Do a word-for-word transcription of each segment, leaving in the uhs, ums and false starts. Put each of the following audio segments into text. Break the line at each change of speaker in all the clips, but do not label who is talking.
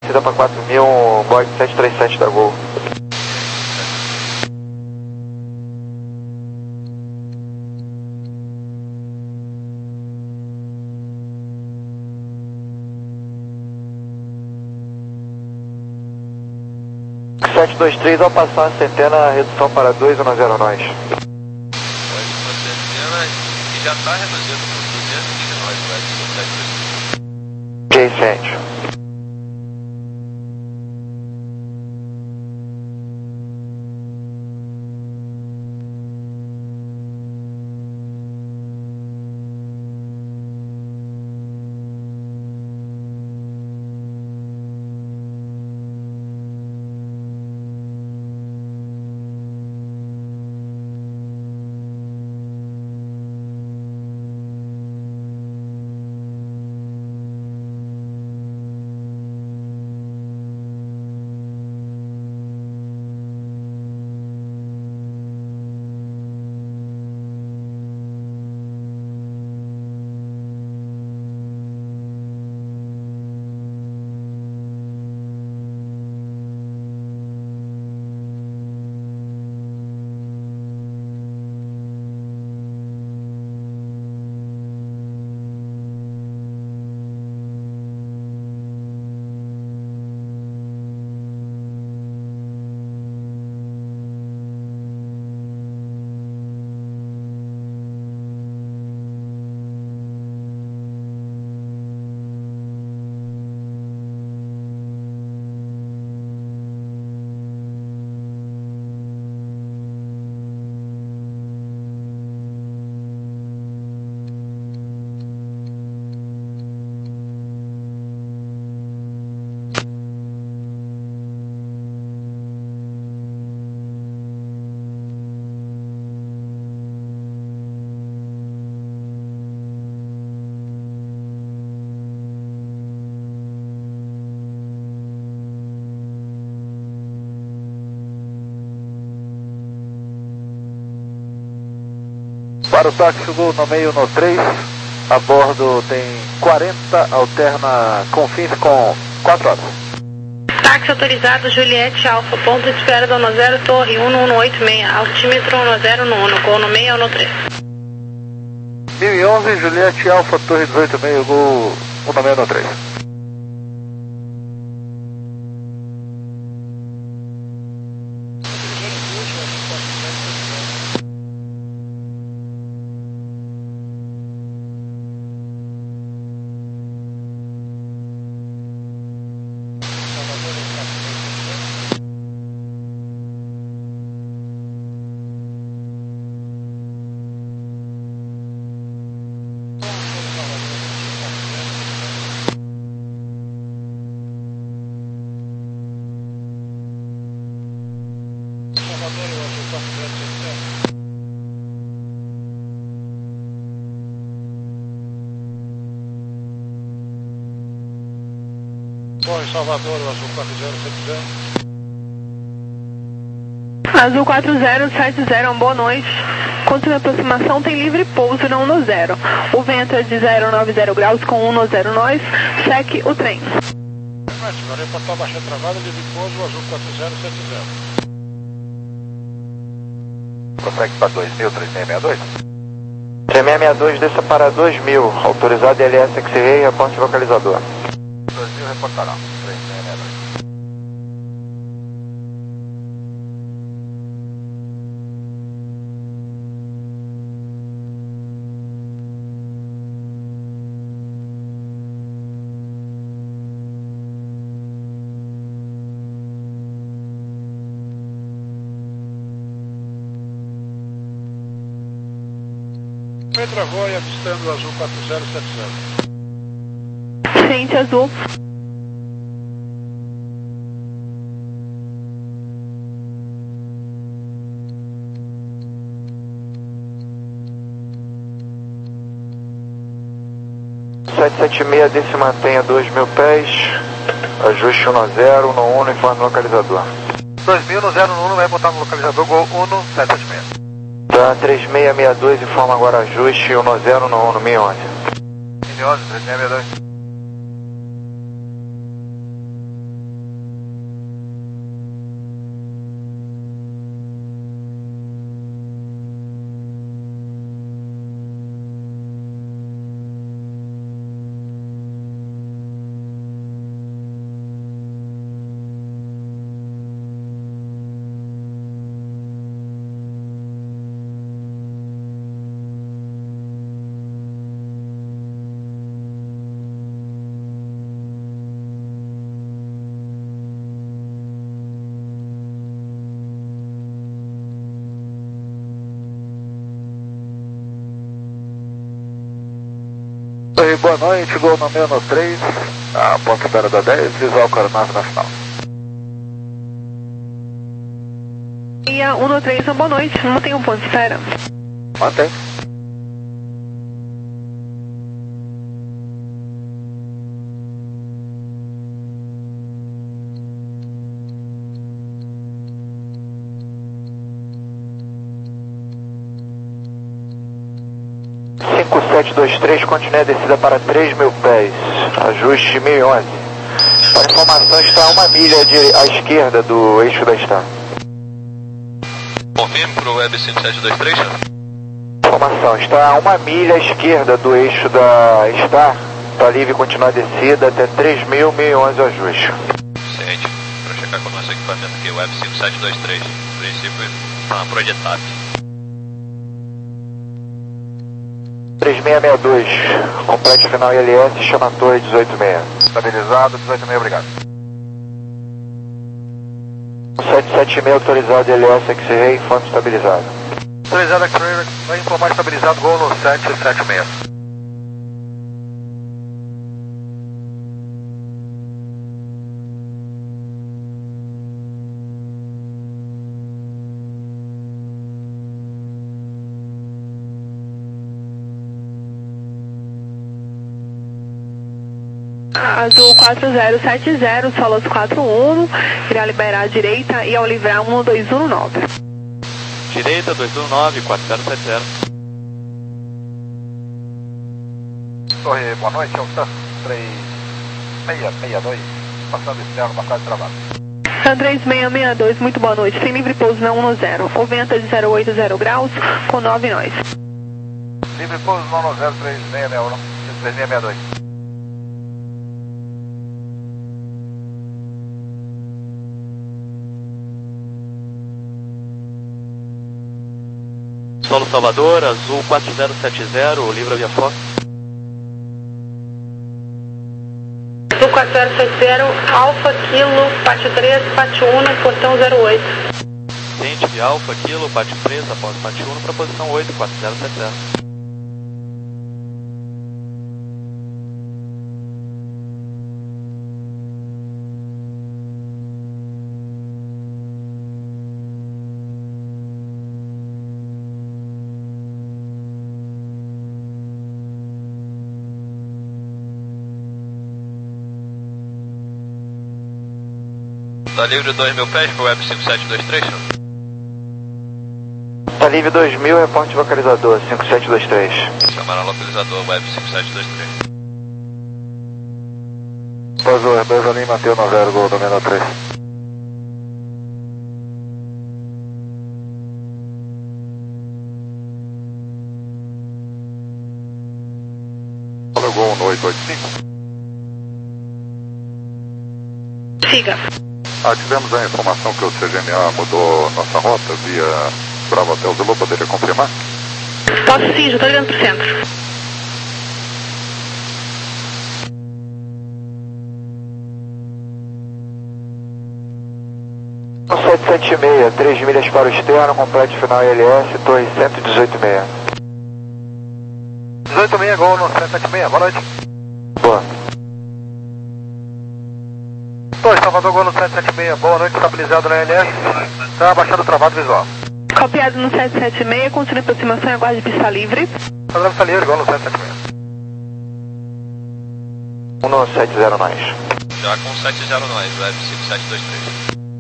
Descida para quatro mil, um Boeing sete três sete da Gol. sete dois três, ao passar a centena, redução para dois um zero nós.
Uma centena que já está reduzindo por duzentos e nós, vai
Ok, ciente. Para o táxi Gol no meio no três, a bordo tem quarenta, alterna Confins com quatro horas.
Táxi autorizado Juliette Alfa, ponto de espera do um zero, torre um um oito seis, altímetro um zero no um, Gol no meio no três.
mil e onze, Juliette Alfa, torre dezoito seis, Gol um seis no três.
Bom, em Salvador, o Azul quatro zero sete zero.
Azul quatro zero sete zero, boa noite. Continua a aproximação, tem livre pouso no um zero. O vento é de zero nove zero graus com um zero nós. Segue o trem.
Vai reportar baixa travada, livre pouso, Azul quatro zero sete zero.
Prossegue para dois mil, três seis seis dois. três seis seis dois, desça para dois mil. Autorizado L S X-Ray, aponte localizador.
dois mil reportará. três seis seis dois. Pedro Agoia, avistando o Azul quatro zero sete zero.
Frente Azul.
sete sete seis, desce e mantenha dois mil pés. Ajuste um zero, no um, informe localizador.
dois mil no zero um, vai botar no localizador Gol um sete sete seis.
Tá, três seis seis dois, informa agora ajuste um zero no um, no mil e onze.
mil e onze, três seis seis dois.
Oi, boa noite, Gol no meu no três, a ponta espera da dez, visual com a aeronave nacional.
E a um no três, boa noite, não tem um ponto de espera.
Mantém. cinco sete dois três, continue a descida para três mil pés, ajuste mil e onze. Para informação, está a uma milha de, à esquerda do eixo da Star.
Confirme para o Web cinco sete dois três, senhor.
Informação, está a uma milha à esquerda do eixo da Star, está livre e continua a descida até três mil, mil e onze ajuste.
Ciente, para checar com o nosso equipamento aqui, Web cinco sete dois três, princípio para Projetap.
três seis seis dois, complete final I L S, chama a torre dezoito seis. Estabilizado, dezoito seis, obrigado. sete sete seis autorizado, I L S, X-Ray, informe estabilizado.
Autorizado X-Ray, vai informar estabilizado, Gol no sete sete seis.
Azul quatro zero sete zero, Solos quatro um, irá liberar a direita e ao livrar um dois um nove.
Direita dois um nove, quatro zero sete zero.
Torre, boa noite, Alta três seis seis dois, passando externo, marcado de trabalho.
três seis seis dois, muito boa noite, sem livre pouso na um zero, o vento é de zero oito zero graus, com nove nós.
Livre pouso no zero três seis seis um, três seis seis dois.
Solo Salvador, Azul quatro zero sete zero, livre via Fox.
Azul quatro zero sete zero, Alfa Kilo, Pátio três, Pátio um, portão zero oito.
Ciente de Alfa, Kilo, Pátio três, após Pátio um para posição oito, quatro zero sete zero. Tá livre dois mil pés para o Web cinco sete dois três, senhor?
Tá livre dois mil, reporte localizador, cinco sete dois três.
Chamar localizador Web cinco sete dois três.
Pousou, Rebeza Lima, manteu no zero, Gol domínio três.
Olha o Gol no oito oito cinco.
Siga.
Ah, tivemos a informação que o C G M A mudou nossa rota via Bravo Hotel Zulu, poderia confirmar?
Posso sim, já estou ligando para o centro.
sete sete seis, três milhas para o externo, complete final I L S, torre cento e dezoito seis.
dezoito seis, Gol no sete sete seis, boa noite.
Boa.
Torre Salvador, Gol no sete sete seis, boa noite, estabilizado na I L S, está abaixando o travado visual.
Copiado no sete sete seis, continue aproximação e aguarde pista livre.
Padrão está livre, Gol no sete sete seis.
um no sete zero nós.
Já com sete zero nós, Web cinco sete dois três.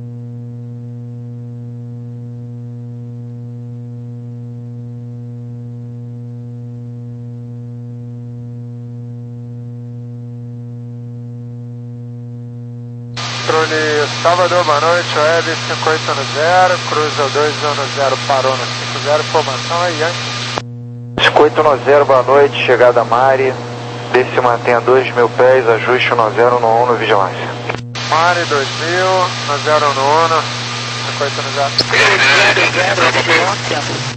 Controle Salvador, boa noite, Web cinco oito zero, cruza dois um zero, parou no cinco zero, formação aí, hein?
cinco oito zero, boa noite, chegada a Mari, desce e mantenha dois mil pés, ajuste um zero no um no vigilância.
Mari dois mil, no zero no um, cinco oito zero.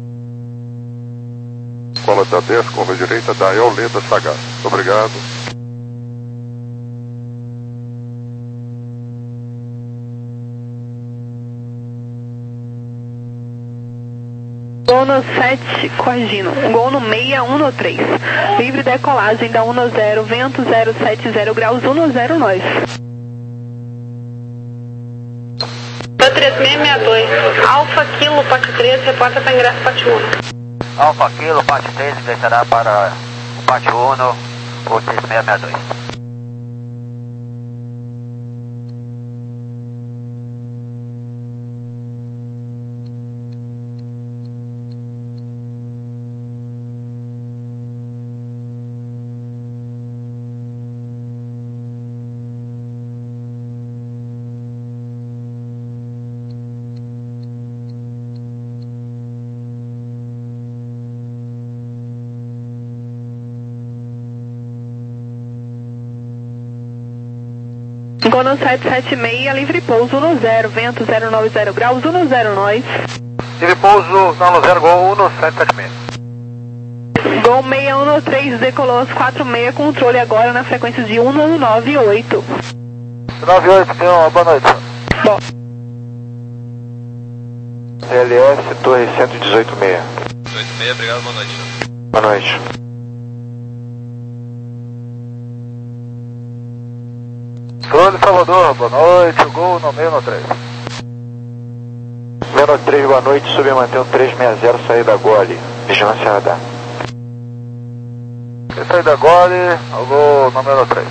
Escola da dez, curva direita da Eoleda Sagaz. Obrigado.
Gol no sete, corrigindo. Gol no seis, um no três. Livre decolagem da um no zero, vento zero sete zero graus, um no zero nós.
três seis seis dois. Alfa Kilo, Pate três, reporta para ingresso Pate um.
Alfa Kilo, Pate três, ingressará para o Pate um, o três seis seis dois.
Gol no sete sete seis, livre pouso no zero, vento zero nove zero graus, um no zero nós.
Livre pouso no zero, gol um no sete sete seis.
Gol seis um no três, decolou às quatro e meia, controle agora na frequência de um no nove oito.
nove oito, tenha uma boa noite.
Bom.
L S, Torre cento e dezoito seis.
oito seis, obrigado, boa noite.
Boa noite.
Bruno Salvador, boa noite, gol no meio no três.
Menos três, boa noite, subir e manter um três seis zero, saída Gole, vigilância radar.
Saída Gole, o gol no meio no três.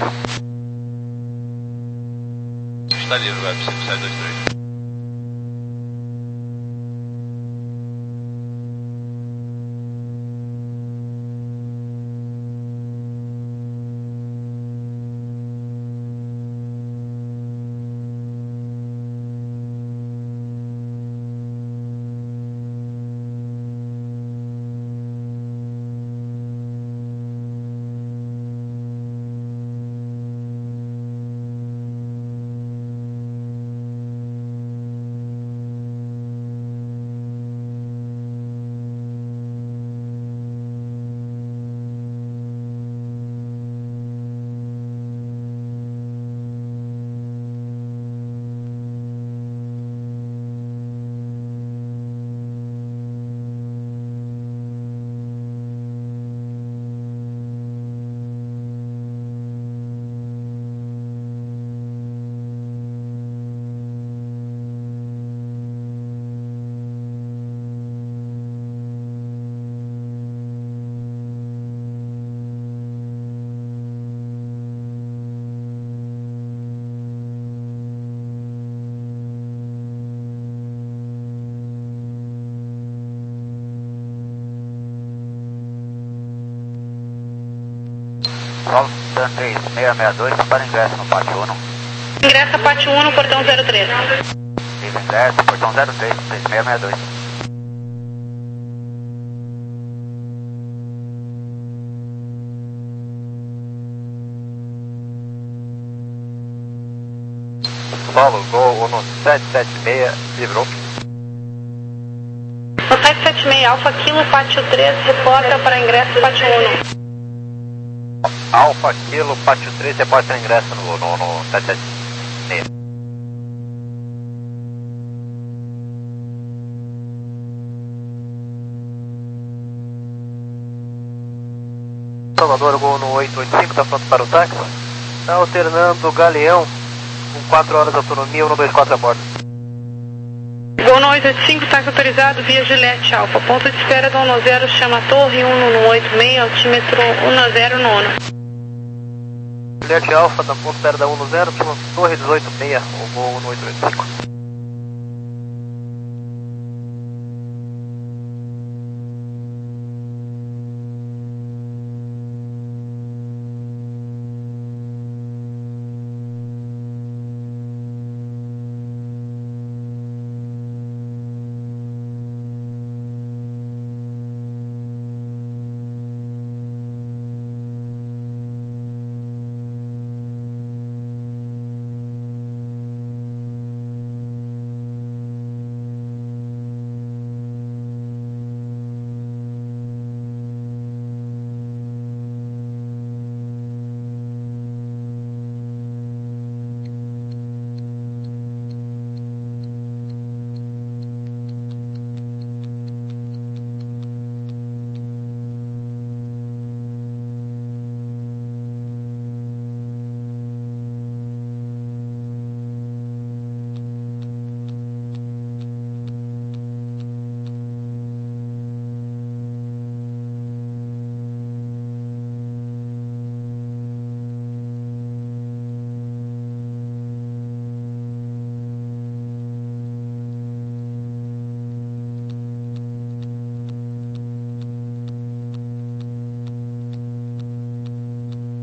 Está livre, web cinco sete dois três.
Volta três seis seis dois para ingresso no Pate um.
Ingressa Pate um no portão zero três.
Livre ingresso, portão zero três, três seis seis dois.
Solo, gol no sete sete seis, livrou.
No sete sete seis, Alfa Kilo, Pátio três, reporta para ingresso Pátio um.
Alfa Kilo, Pátio três, reporta ingresso no, no, no sete sete seis. Salvador, gol no oito oito cinco, está pronto para o táxi. Está alternando Galeão, com quatro horas de autonomia, um dois quatro a bordo.
Gol no oito oito cinco, táxi autorizado via Gillette Alfa. Ponto de espera do um zero, chama Torre um no oito seis, altímetro um zero nono.
Gillette Alfa, da ponto de espera da um zero, chama Torre dezoito seis, o gol no oito oito cinco.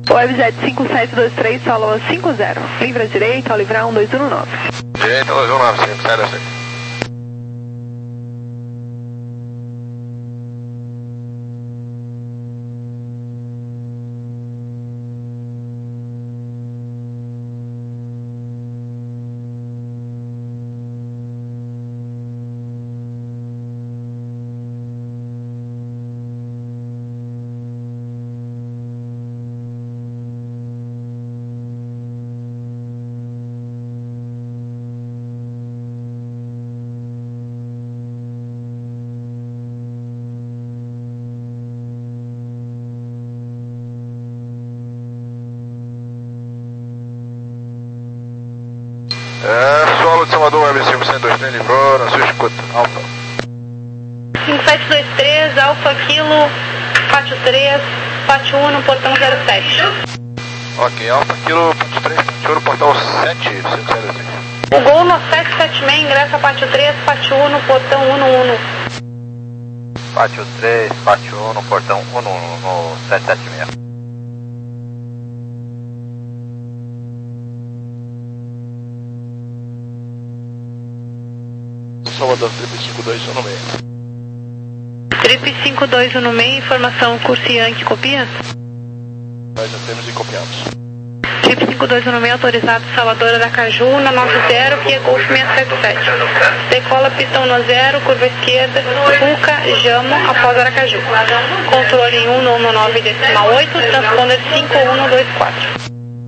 Webjet cinco sete dois três, solo cinco zero. Livre à direita, ao livrar um dois um nove.
Direita, dois um nove, cinco sete dois três. É, solo de Salvador, Web cinco sete dois três, livrou, na sua escuta, Alfa.
cinco sete dois três, Alfa Kilo, Pátio três, Pátio um no portão zero sete.
Ok, Alfa Kilo, Pátio três, Pátio um no portão sete, cinco sete dois três.
O Gol no sete sete seis, ingressa Pátio três, Pátio um no portão um um um.
Pátio três, Pátio um no portão um um um no sete sete seis.
Salvador, trip cinco dois um seis.
Trip cinco dois um seis, informação curso Yankee, copia?
Nós já temos e copiamos.
Trip cinco dois um seis, autorizado Salvador Aracaju, na nove zero, que é Golf seiscentos e setenta e sete. Decola pistão no zero, curva esquerda, Buca, Jamo, após Aracaju. Controle em um no nove decimal oito, transponder cinco um dois quatro.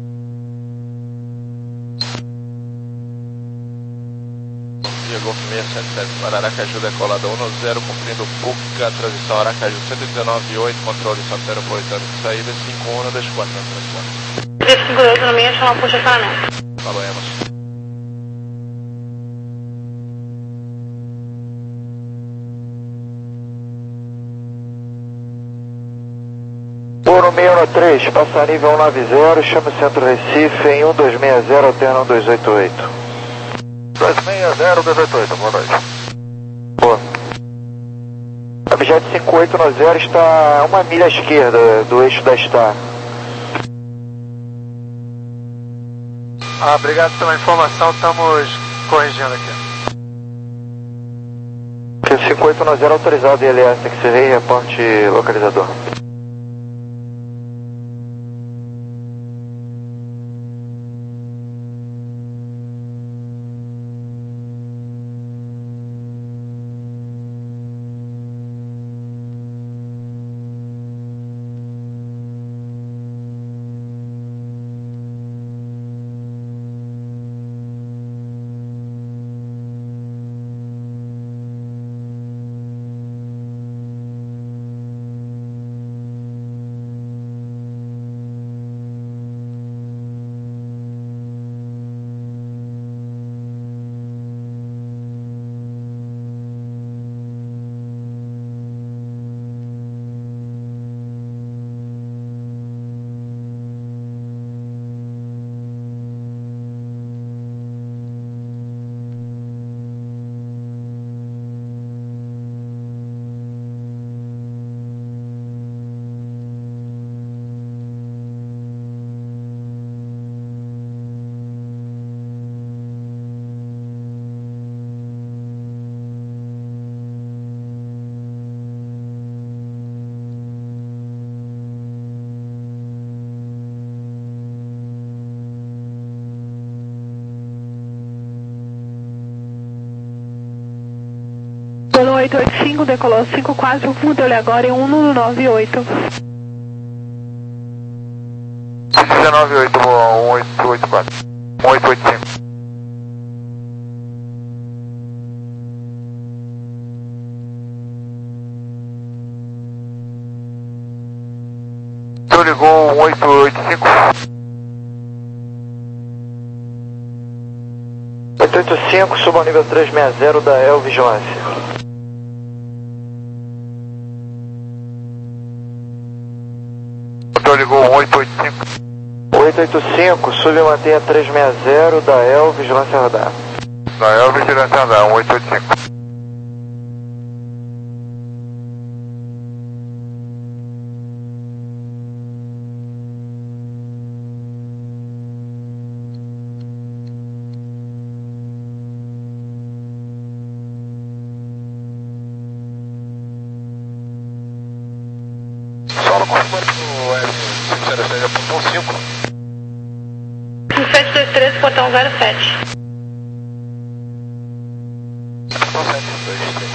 Golf seiscentos e setenta e sete para Aracaju, decolada um zero, cumprindo Buca, transição Aracaju cento e dezenove oito, controle Santo Aeropolitano de saída cinco um dois quatro na transição.
Trip cinco dois um seis, chama puxa estacionamento.
Falou, Emerson.
Por seis um três, passa nível cento e noventa, chama o centro Recife em um dois seis zero, alterna um dois oito oito.
dois seis zero, dois oito oito, boa noite.
Boa. Objeto cinco oito zero está a uma milha à esquerda do eixo da Star.
Ah, obrigado pela informação, estamos corrigindo aqui.
cinco oito zero autorizado I L S, X-Ray, reporte localizador.
Pelo oito oito cinco, decolou cinco quatro, mudou-lhe agora em um nove oito.
dezenove oito, um oito oito quatro. um oito oito cinco. Tu ligou um oito oito cinco.
oito oito cinco, suba ao nível trezentos e sessenta da El Vigilância.
Tu ligou um oito oito cinco.
oito oito cinco, sube e mantenha trezentos e sessenta da El Vigilância Radar.
Da El Vigilância Radar, um oito oito cinco.
Comando L cinco zero seis, apontou cinco.
sete dois três, portão zero sete.
Apontou sete dois três.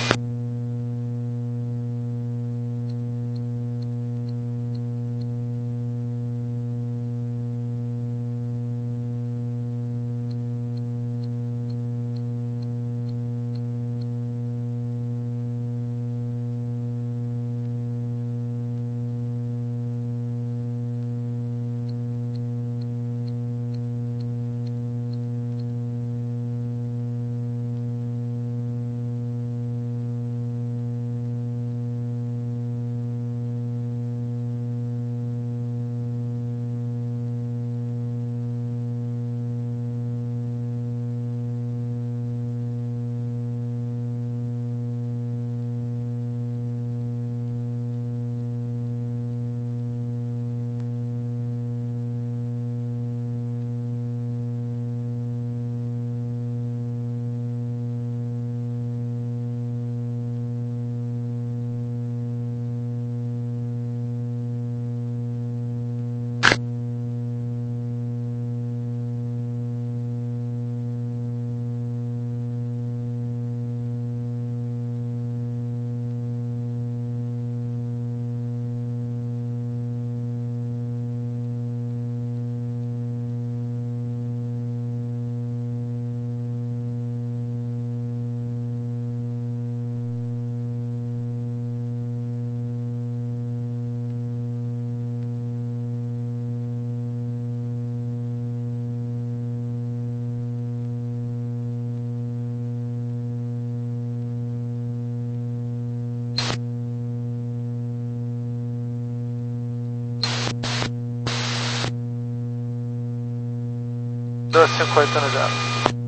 doze cinco oito no zero.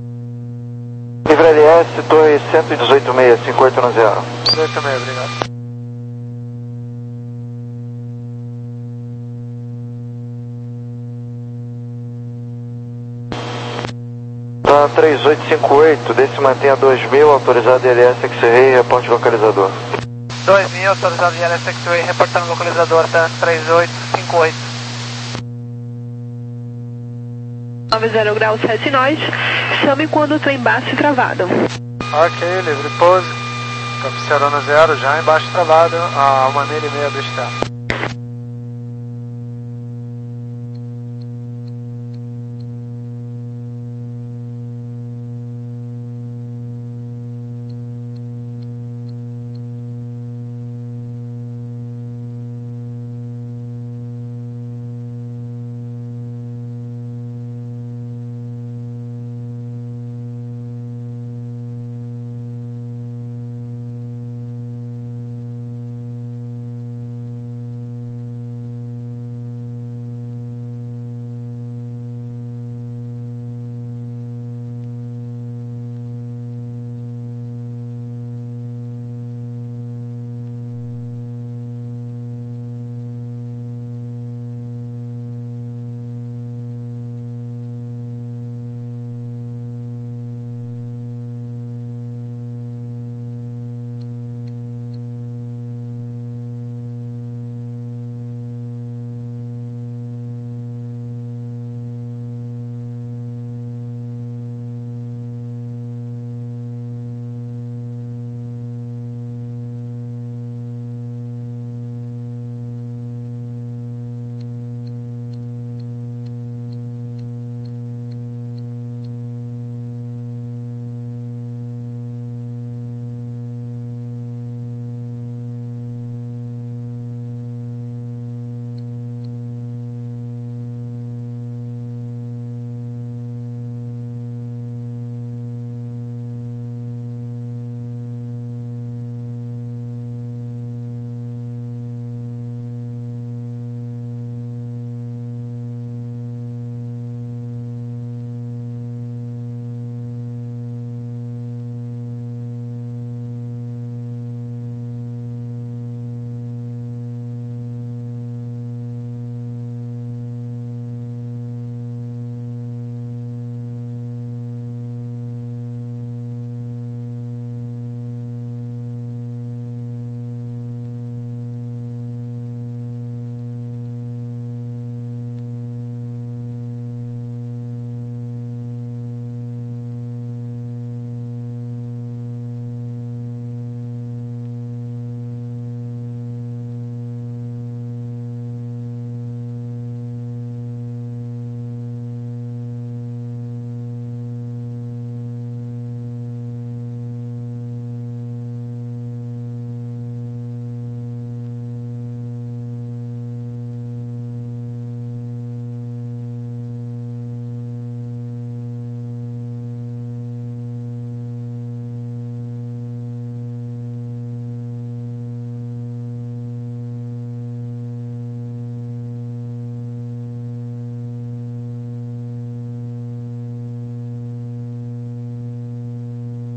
Livre L S, torre cento e dezoito seis, cinco oito no zero.
dezoito seis, obrigado.
Tá três oito cinco oito, desse mantenha dois mil, autorizado L S X-Ray, reponte localizador.
dois mil, autorizado L S X-Ray, reportando localizador, tá três oito cinco oito.
noventa graus sete nós, chame quando o trem baixo e travado.
Ok, livre pose. Oficial no zero, já embaixo travado, a uma milha e meia do externo.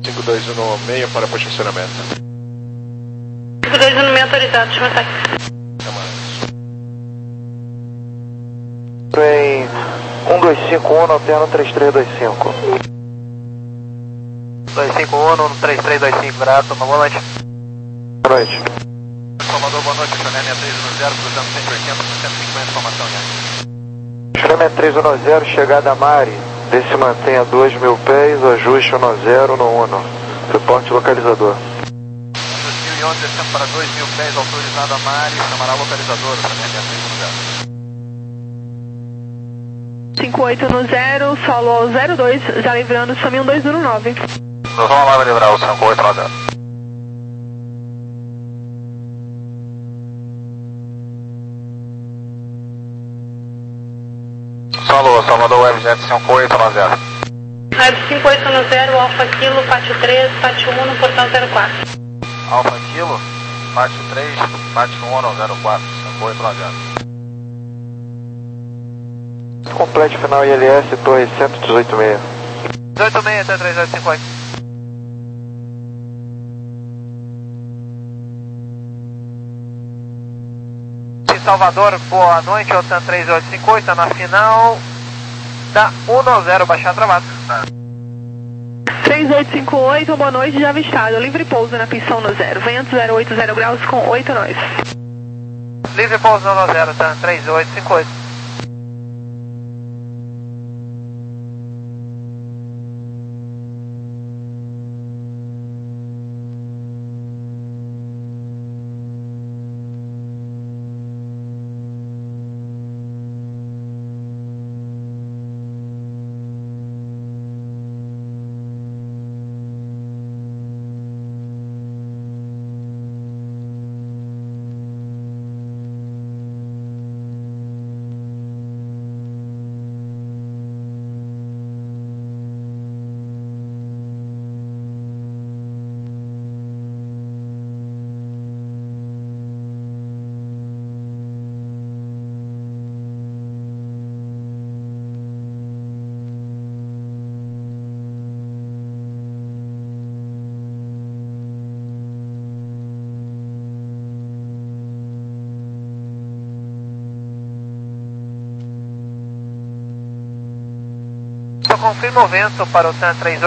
cinco dois um no meio para posicionamento.
cinco dois um no meio autorizado, último ataque.
Até mais.
Em um dois cinco um no alterno três três dois cinco.
dois cinco um no três três dois cinco, grato, boa noite.
Boa noite.
Salvador, boa noite, Chulé seis três um zero, cruzando cento e oitenta, cento e cinquenta, informação, né?
Chulé três um zero, chegada a Mari, desce mantenha dois mil pés, ajuste um zero no um. Reporte localizador.
dois mil e onze, descendo para dois mil pés, autorizado a Mari, chamará localizador, Chulé três um zero.
cinco oito no zero, solo zero dois, já livrando Sami um dois um nove.
Nós vamos lá livrar o cinco oito no zero. Solo, Salvador, Webjet cinco oito no zero.
Web cinco oito no zero, Alfa Kilo, pátio três, pátio um no portão zero quatro.
Alfa Kilo, pátio três, pátio um no zero quatro, cinco oito no zero.
Complete final I L S, torre cento e dezoito seis.
dezoito seis até três oito cinco oito. Salvador, boa noite, Otan três oito cinco oito, está na final da um zero, baixar travado.
três oito cinco oito, boa noite, já avistado, livre pouso na pista um no zero, vento zero oito zero graus com oito nós.
Livre pouso no zero, Otan três oito cinco oito. Confirma o vento para o T A M três oito.